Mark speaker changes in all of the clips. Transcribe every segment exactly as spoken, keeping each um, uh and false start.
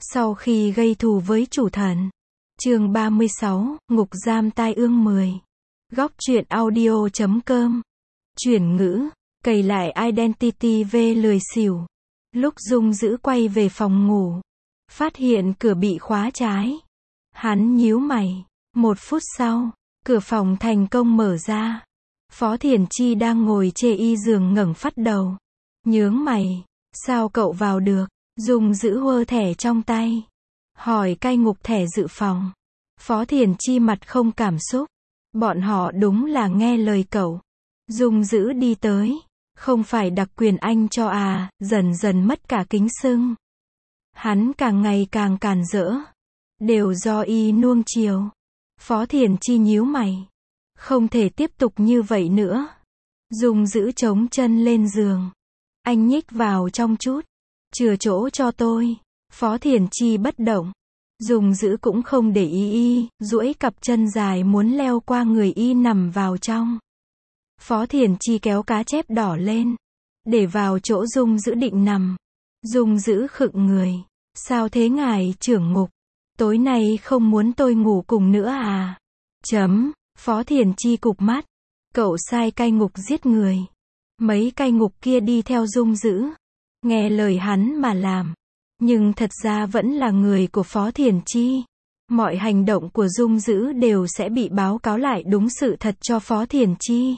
Speaker 1: Sau khi gây thù với chủ thần. Chương ba mươi sáu, Ngục giam tai ương mười. Góc truyện audio chấm com. Chuyển ngữ, cày lại identity về lười xỉu. Lúc Dung Dữ quay về phòng ngủ, phát hiện cửa bị khóa trái. Hắn nhíu mày. Một phút sau, cửa phòng thành công mở ra. Phó Thiển Chi đang ngồi chê y giường ngẩng phát đầu. Nhướng mày, sao cậu vào được? Dung Dữ huơ thẻ trong tay, hỏi cai ngục thẻ dự phòng. Phó Thiển Chi mặt không cảm xúc. Bọn họ đúng là nghe lời cậu. Dung Dữ đi tới. Không phải đặc quyền anh cho à, dần dần mất cả kính xưng. Hắn càng ngày càng càn rỡ. Đều do y nuông chiều. Phó Thiển Chi nhíu mày. Không thể tiếp tục như vậy nữa. Dung Dữ chống chân lên giường. Anh nhích vào trong chút. Chừa chỗ cho tôi. Phó Thiển Chi bất động. Dung Dữ cũng không để ý y, duỗi cặp chân dài muốn leo qua người y nằm vào trong. Phó Thiển Chi kéo cá chép đỏ lên, để vào chỗ Dung Dữ định nằm. Dung Dữ khựng người. Sao thế ngài trưởng ngục? Tối nay không muốn tôi ngủ cùng nữa à? Chấm. Phó Thiển Chi cụp mắt. Cậu sai cai ngục giết người. Mấy cai ngục kia đi theo Dung Dữ, nghe lời hắn mà làm. Nhưng thật ra vẫn là người của Phó Thiển Chi. Mọi hành động của Dung Dữ đều sẽ bị báo cáo lại đúng sự thật cho Phó Thiển Chi.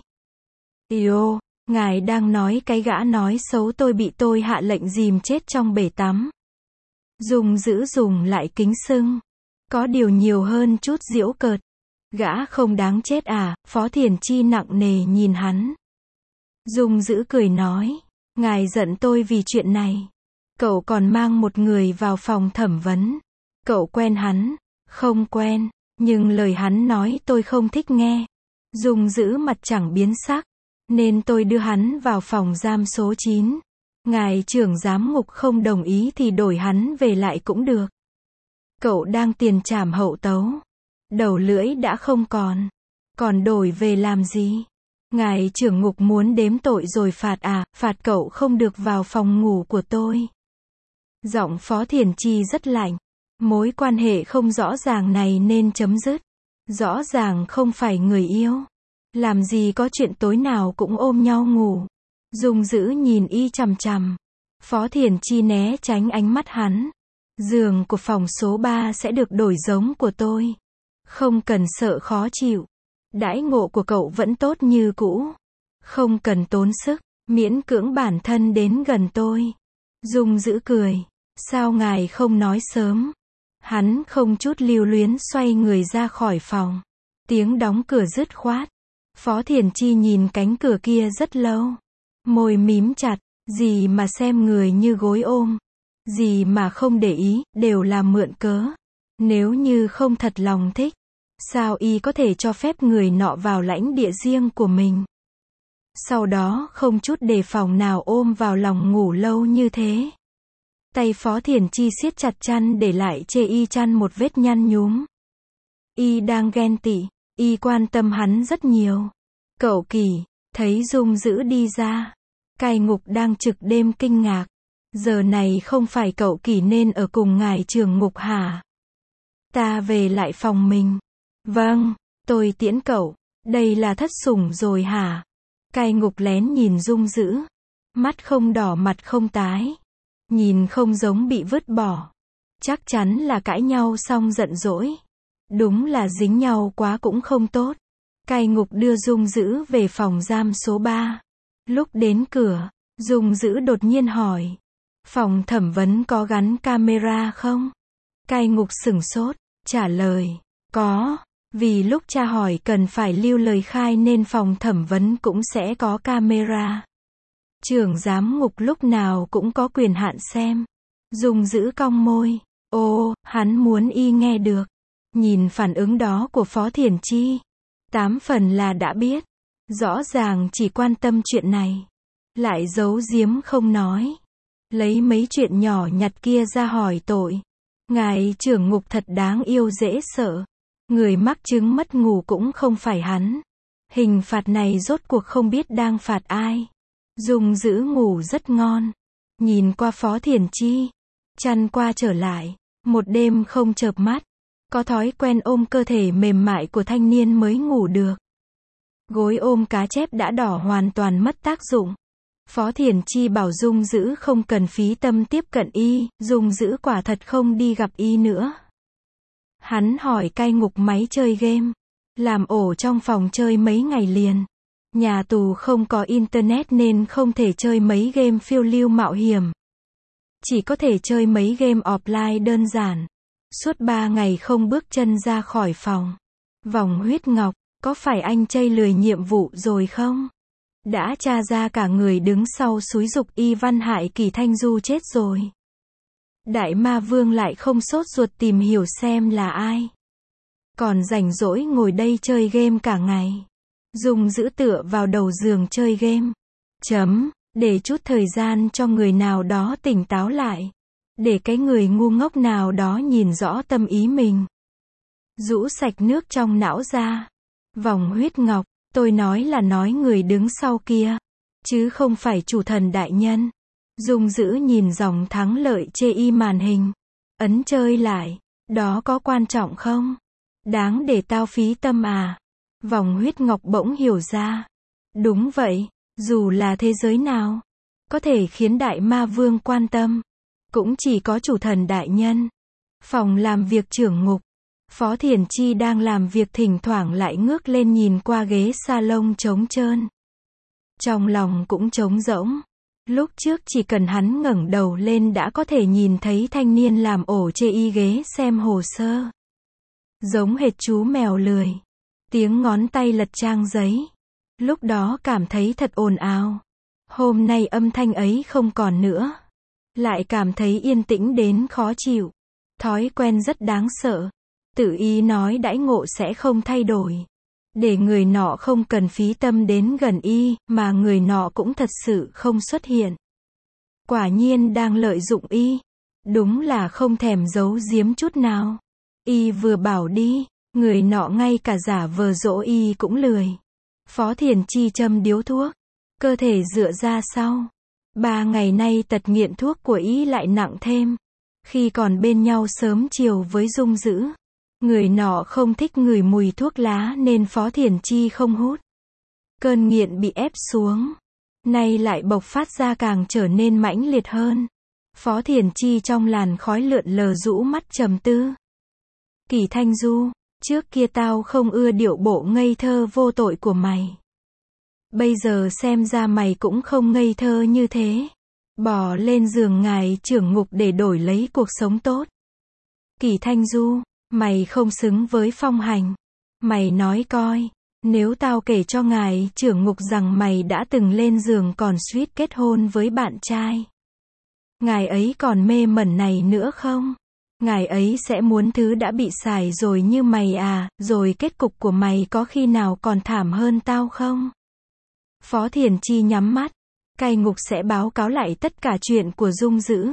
Speaker 1: Yêu, ngài đang nói cái gã nói xấu tôi bị tôi hạ lệnh dìm chết trong bể tắm. Dung Dữ dùng lại kính xưng. Có điều nhiều hơn chút giễu cợt. Gã không đáng chết à? Phó Thiển Chi nặng nề nhìn hắn. Dung Dữ cười nói. Ngài giận tôi vì chuyện này. Cậu còn mang một người vào phòng thẩm vấn. Cậu quen hắn? Không quen, nhưng lời hắn nói tôi không thích nghe. Dung Dữ mặt chẳng biến sắc. Nên tôi đưa hắn vào phòng giam số chín. Ngài trưởng giám ngục không đồng ý thì đổi hắn về lại cũng được. Cậu đang tiền trảm hậu tấu. Đầu lưỡi đã không còn. Còn đổi về làm gì? Ngài trưởng ngục muốn đếm tội rồi phạt à? Phạt cậu không được vào phòng ngủ của tôi. Giọng Phó Thiển Chi rất lạnh. Mối quan hệ không rõ ràng này nên chấm dứt. Rõ ràng không phải người yêu. Làm gì có chuyện tối nào cũng ôm nhau ngủ. Dung Dữ nhìn y chằm chằm. Phó Thiển Chi né tránh ánh mắt hắn. Giường của phòng số ba sẽ được đổi giống của tôi. Không cần sợ khó chịu. Đãi ngộ của cậu vẫn tốt như cũ. Không cần tốn sức, miễn cưỡng bản thân đến gần tôi. Dung Dữ cười. Sao ngài không nói sớm? Hắn không chút lưu luyến xoay người ra khỏi phòng. Tiếng đóng cửa dứt khoát. Phó Thiển Chi nhìn cánh cửa kia rất lâu. Môi mím chặt. Gì mà xem người như gối ôm. Gì mà không để ý, đều là mượn cớ. Nếu như không thật lòng thích, sao y có thể cho phép người nọ vào lãnh địa riêng của mình? Sau đó không chút đề phòng nào ôm vào lòng ngủ lâu như thế. Tay Phó Thiển Chi siết chặt chăn để lại chê y chăn một vết nhăn nhúm. Y đang ghen tị, y quan tâm hắn rất nhiều. Cậu Kỳ, thấy Dung Dữ đi ra. Cai ngục đang trực đêm kinh ngạc. Giờ này không phải cậu Kỳ nên ở cùng ngài trưởng ngục hả? Ta về lại phòng mình. Vâng, tôi tiễn cậu. Đây là thất sủng rồi hả? Cai ngục lén nhìn Dung Dữ. Mắt không đỏ mặt không tái. Nhìn không giống bị vứt bỏ. Chắc chắn là cãi nhau xong giận dỗi. Đúng là dính nhau quá cũng không tốt. Cai ngục đưa Dung Dữ về phòng giam số ba. Lúc đến cửa, Dung Dữ đột nhiên hỏi. Phòng thẩm vấn có gắn camera không? Cai ngục sửng sốt, trả lời. Có, vì lúc tra hỏi cần phải lưu lời khai nên phòng thẩm vấn cũng sẽ có camera. Trưởng giám ngục lúc nào cũng có quyền hạn xem. Dung Dữ cong môi. Ô, hắn muốn y nghe được. Nhìn phản ứng đó của Phó Thiển Chi. Tám phần là đã biết. Rõ ràng chỉ quan tâm chuyện này. Lại giấu giếm không nói. Lấy mấy chuyện nhỏ nhặt kia ra hỏi tội. Ngài trưởng ngục thật đáng yêu dễ sợ. Người mắc chứng mất ngủ cũng không phải hắn. Hình phạt này rốt cuộc không biết đang phạt ai. Dung Dữ ngủ rất ngon. Nhìn qua Phó Thiển Chi. Chăn qua trở lại. Một đêm không chợp mắt, có thói quen ôm cơ thể mềm mại của thanh niên mới ngủ được. Gối ôm cá chép đã đỏ hoàn toàn mất tác dụng. Phó Thiển Chi bảo Dung Dữ không cần phí tâm tiếp cận y, Dung Dữ quả thật không đi gặp y nữa. Hắn hỏi cai ngục máy chơi game, làm ổ trong phòng chơi mấy ngày liền. Nhà tù không có internet nên không thể chơi mấy game phiêu lưu mạo hiểm. Chỉ có thể chơi mấy game offline đơn giản. Suốt ba ngày không bước chân ra khỏi phòng. Vòng huyết ngọc, có phải anh chây lười nhiệm vụ rồi không? Đã tra ra cả người đứng sau xúi giục y văn hại Kỳ Thanh Du chết rồi. Đại Ma Vương lại không sốt ruột tìm hiểu xem là ai. Còn rảnh rỗi ngồi đây chơi game cả ngày. Dung Dữ tựa vào đầu giường chơi game. Chấm, để chút thời gian cho người nào đó tỉnh táo lại. Để cái người ngu ngốc nào đó nhìn rõ tâm ý mình. Rũ sạch nước trong não ra. Vòng huyết ngọc, tôi nói là nói người đứng sau kia. Chứ không phải chủ thần đại nhân. Dung Dữ nhìn dòng thắng lợi chê y màn hình. Ấn chơi lại. Đó có quan trọng không? Đáng để tao phí tâm à? Vòng huyết ngọc bỗng hiểu ra. Đúng vậy, dù là thế giới nào, có thể khiến Đại Ma Vương quan tâm, cũng chỉ có chủ thần đại nhân. Phòng làm việc trưởng ngục. Phó Thiển Chi đang làm việc thỉnh thoảng lại ngước lên nhìn qua ghế salon trống trơn. Trong lòng cũng trống rỗng. Lúc trước chỉ cần hắn ngẩng đầu lên đã có thể nhìn thấy thanh niên làm ổ chê y ghế xem hồ sơ. Giống hệt chú mèo lười. Tiếng ngón tay lật trang giấy. Lúc đó cảm thấy thật ồn ào. Hôm nay âm thanh ấy không còn nữa. Lại cảm thấy yên tĩnh đến khó chịu. Thói quen rất đáng sợ. Tự ý nói đãi ngộ sẽ không thay đổi. Để người nọ không cần phí tâm đến gần y, mà người nọ cũng thật sự không xuất hiện. Quả nhiên đang lợi dụng y. Đúng là không thèm giấu giếm chút nào. Y vừa bảo đi, người nọ ngay cả giả vờ dỗ y cũng lười. Phó Thiển Chi châm điếu thuốc. Cơ thể dựa ra sau. Ba ngày nay tật nghiện thuốc của y lại nặng thêm. Khi còn bên nhau sớm chiều với Dung Dữ. Người nọ không thích ngửi mùi thuốc lá nên Phó Thiển Chi không hút. Cơn nghiện bị ép xuống. Nay lại bộc phát ra càng trở nên mãnh liệt hơn. Phó Thiển Chi trong làn khói lượn lờ rũ mắt trầm tư. Kỳ Thanh Du, trước kia tao không ưa điệu bộ ngây thơ vô tội của mày. Bây giờ xem ra mày cũng không ngây thơ như thế. Bò lên giường ngài trưởng ngục để đổi lấy cuộc sống tốt. Kỳ Thanh Du, mày không xứng với phong hành. Mày nói coi, nếu tao kể cho ngài trưởng ngục rằng mày đã từng lên giường còn suýt kết hôn với bạn trai. Ngài ấy còn mê mẩn này nữa không? Ngài ấy sẽ muốn thứ đã bị xài rồi như mày à, rồi kết cục của mày có khi nào còn thảm hơn tao không? Phó Thiển Chi nhắm mắt. Cai ngục sẽ báo cáo lại tất cả chuyện của Dung Dữ.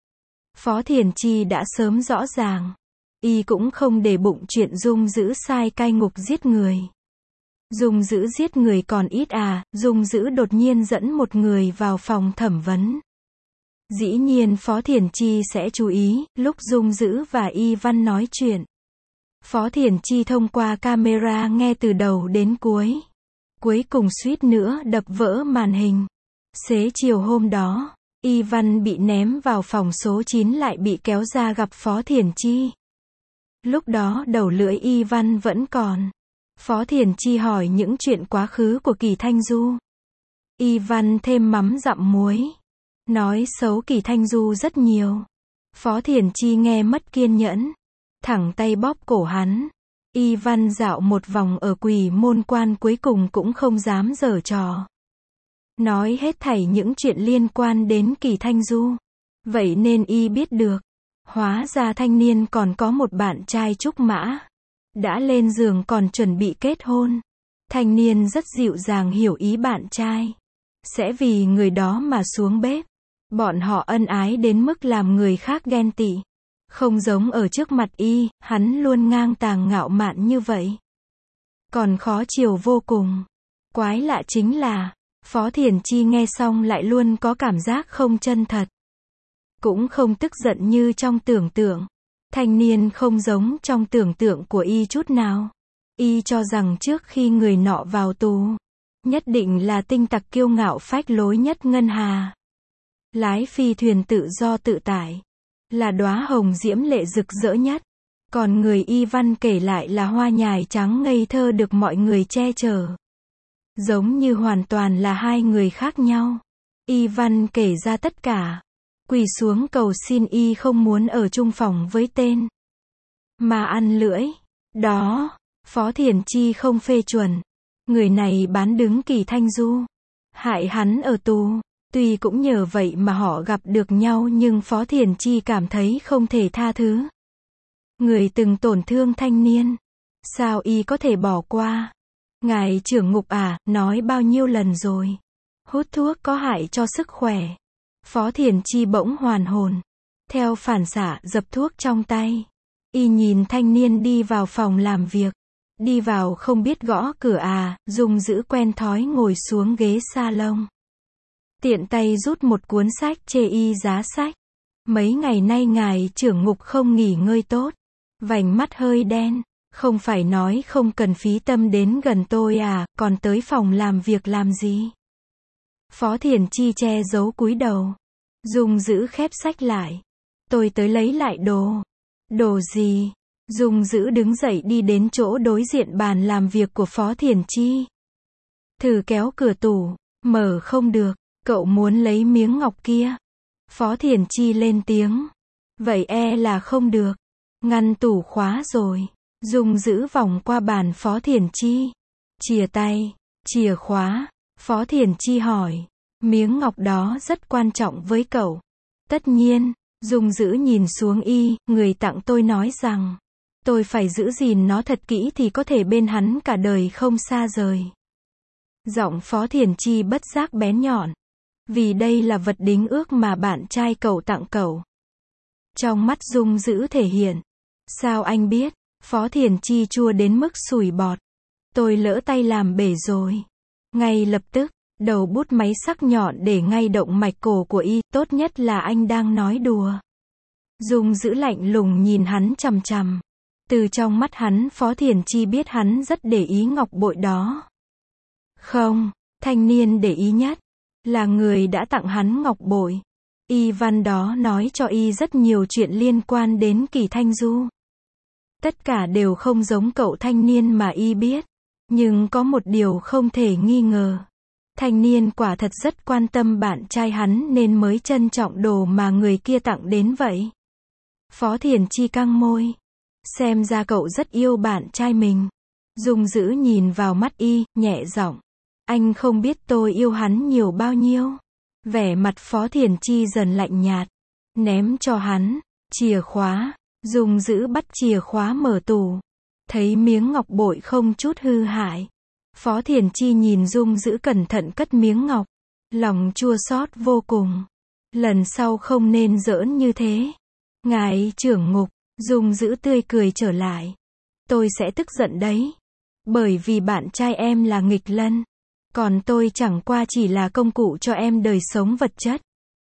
Speaker 1: Phó Thiển Chi đã sớm rõ ràng. Y cũng không để bụng chuyện Dung Dữ sai cai ngục giết người. Dung Dữ giết người còn ít à, Dung Dữ đột nhiên dẫn một người vào phòng thẩm vấn. Dĩ nhiên Phó Thiển Chi sẽ chú ý, lúc Dung Dữ và Y Văn nói chuyện. Phó Thiển Chi thông qua camera nghe từ đầu đến cuối. Cuối cùng suýt nữa đập vỡ màn hình. Xế chiều hôm đó, Y Văn bị ném vào phòng số chín lại bị kéo ra gặp Phó Thiển Chi. Lúc đó đầu lưỡi Y Văn vẫn còn. Phó Thiển Chi hỏi những chuyện quá khứ của Kỳ Thanh Du. Y Văn thêm mắm dặm muối. Nói xấu Kỳ Thanh Du rất nhiều. Phó Thiển Chi nghe mất kiên nhẫn. Thẳng tay bóp cổ hắn. Y Văn dạo một vòng ở Quỷ Môn Quan cuối cùng cũng không dám giở trò. Nói hết thảy những chuyện liên quan đến Kỳ Thanh Du. Vậy nên y biết được. Hóa ra thanh niên còn có một bạn trai trúc mã. Đã lên giường còn chuẩn bị kết hôn. Thanh niên rất dịu dàng hiểu ý bạn trai. Sẽ vì người đó mà xuống bếp. Bọn họ ân ái đến mức làm người khác ghen tị. Không giống ở trước mặt y, hắn luôn ngang tàng ngạo mạn như vậy. Còn khó chiều vô cùng. Quái lạ chính là, Phó Thiển Chi nghe xong lại luôn có cảm giác không chân thật. Cũng không tức giận như trong tưởng tượng. Thanh niên không giống trong tưởng tượng của y chút nào. Y cho rằng trước khi người nọ vào tù, nhất định là tinh tặc kiêu ngạo phách lối nhất ngân hà. Lái phi thuyền tự do tự tại, là đóa hồng diễm lệ rực rỡ nhất. Còn người Y Văn kể lại là hoa nhài trắng ngây thơ được mọi người che chở. Giống như hoàn toàn là hai người khác nhau. Y Văn kể ra tất cả. Quỳ xuống cầu xin y không muốn ở chung phòng với tên mà ăn lưỡi. Đó, Phó Thiền Chi không phê chuẩn. Người này bán đứng Kỳ Thanh Du, hại hắn ở tù. Tuy cũng nhờ vậy mà họ gặp được nhau, nhưng Phó Thiền Chi cảm thấy không thể tha thứ. Người từng tổn thương thanh niên, sao y có thể bỏ qua? Ngài trưởng ngục à, nói bao nhiêu lần rồi. Hút thuốc có hại cho sức khỏe. Phó Thiền Chi bỗng hoàn hồn. Theo phản xạ dập thuốc trong tay. Y nhìn thanh niên đi vào phòng làm việc. Đi vào không biết gõ cửa à, Dung giữ quen thói ngồi xuống ghế salon. Tiện tay rút một cuốn sách chê y giá sách. Mấy ngày nay ngài trưởng ngục không nghỉ ngơi tốt. Vành mắt hơi đen. Không phải nói không cần phí tâm đến gần tôi à, còn tới phòng làm việc làm gì? Phó Thiền Chi che giấu cúi đầu. Dung giữ khép sách lại. Tôi tới lấy lại đồ. Đồ gì? Dung giữ đứng dậy đi đến chỗ đối diện bàn làm việc của Phó Thiền Chi. Thử kéo cửa tủ, mở không được. Cậu muốn lấy miếng ngọc kia. Phó Thiền Chi lên tiếng. Vậy e là không được. Ngăn tủ khóa rồi. Dung giữ vòng qua bàn Phó Thiền Chi. Chìa tay, chìa khóa. Phó Thiền Chi hỏi. Miếng ngọc đó rất quan trọng với cậu. Tất nhiên. Dung giữ nhìn xuống y, người tặng tôi nói rằng, tôi phải giữ gìn nó thật kỹ thì có thể bên hắn cả đời không xa rời. Giọng Phó Thiền Chi bất giác bén nhọn. Vì đây là vật đính ước mà bạn trai cậu tặng cậu. Trong mắt Dung giữ thể hiện. Sao anh biết? Phó Thiền Chi chua đến mức sủi bọt. Tôi lỡ tay làm bể rồi. Ngay lập tức, đầu bút máy sắc nhọn để ngay động mạch cổ của y, tốt nhất là anh đang nói đùa. Dung giữ lạnh lùng nhìn hắn chằm chằm. Từ trong mắt hắn Phó Thiền Chi biết hắn rất để ý ngọc bội đó. Không, thanh niên để ý nhất là người đã tặng hắn ngọc bội. Y Văn đó nói cho y rất nhiều chuyện liên quan đến Kỳ Thanh Du. Tất cả đều không giống cậu thanh niên mà y biết. Nhưng có một điều không thể nghi ngờ. Thanh niên quả thật rất quan tâm bạn trai hắn nên mới trân trọng đồ mà người kia tặng đến vậy. Phó Thiền Chi căng môi. Xem ra cậu rất yêu bạn trai mình. Dung giữ nhìn vào mắt y, nhẹ giọng. Anh không biết tôi yêu hắn nhiều bao nhiêu. Vẻ mặt Phó Thiền Chi dần lạnh nhạt. Ném cho hắn. Chìa khóa. Dung giữ bắt chìa khóa mở tủ. Thấy miếng ngọc bội không chút hư hại. Phó Thiền Chi nhìn Dung giữ cẩn thận cất miếng ngọc. Lòng chua xót vô cùng. Lần sau không nên giỡn như thế. Ngài trưởng ngục. Dung giữ tươi cười trở lại. Tôi sẽ tức giận đấy. Bởi vì bạn trai em là nghịch lân. Còn tôi chẳng qua chỉ là công cụ cho em đời sống vật chất.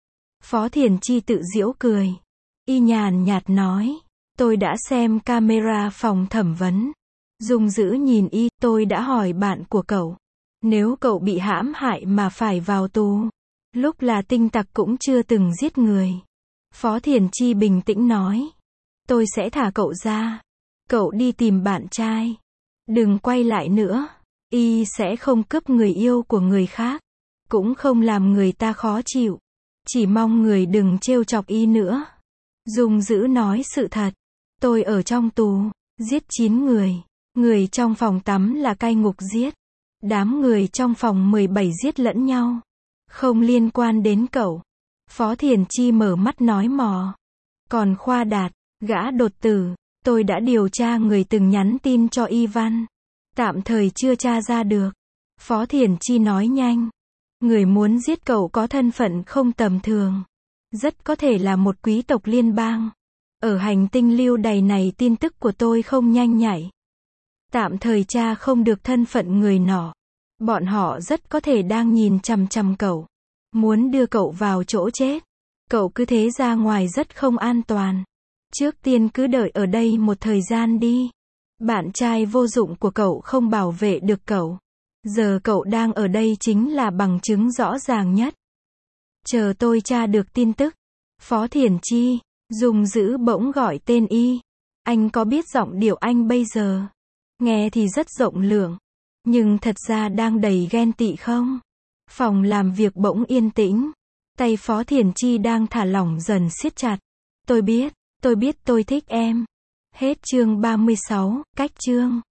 Speaker 1: Phó Thiền Chi tự giễu cười. Y nhàn nhạt nói. Tôi đã xem camera phòng thẩm vấn. Dung giữ nhìn y, tôi đã hỏi bạn của cậu. Nếu cậu bị hãm hại mà phải vào tù. Lúc là tinh tặc cũng chưa từng giết người. Phó Thiền Chi bình tĩnh nói. Tôi sẽ thả cậu ra. Cậu đi tìm bạn trai. Đừng quay lại nữa. Y sẽ không cướp người yêu của người khác. Cũng không làm người ta khó chịu. Chỉ mong người đừng trêu chọc y nữa. Dung giữ nói sự thật. Tôi ở trong tù. Giết chín người. Người trong phòng tắm là cai ngục giết. Đám người trong phòng mười bảy giết lẫn nhau. Không liên quan đến cậu. Phó Thiền Chi mở mắt nói mò. Còn Khoa Đạt, gã đột tử, tôi đã điều tra người từng nhắn tin cho Y Văn. Tạm thời chưa tra ra được. Phó Thiền Chi nói nhanh. Người muốn giết cậu có thân phận không tầm thường. Rất có thể là một quý tộc liên bang. Ở hành tinh lưu đày này tin tức của tôi không nhanh nhạy. Tạm thời tra không được thân phận người nọ. Bọn họ rất có thể đang nhìn chằm chằm cậu. Muốn đưa cậu vào chỗ chết. Cậu cứ thế ra ngoài rất không an toàn. Trước tiên cứ đợi ở đây một thời gian đi. Bạn trai vô dụng của cậu không bảo vệ được cậu. Giờ cậu đang ở đây chính là bằng chứng rõ ràng nhất. Chờ tôi tra được tin tức. Phó Thiển Chi, Dung Dữ bỗng gọi tên y. Anh có biết giọng điệu anh bây giờ? Nghe thì rất rộng lượng. Nhưng thật ra đang đầy ghen tị không? Phòng làm việc bỗng yên tĩnh. Tay Phó Thiển Chi đang thả lỏng dần siết chặt. Tôi biết, tôi biết tôi thích em. Hết chương ba mươi sáu, cách chương.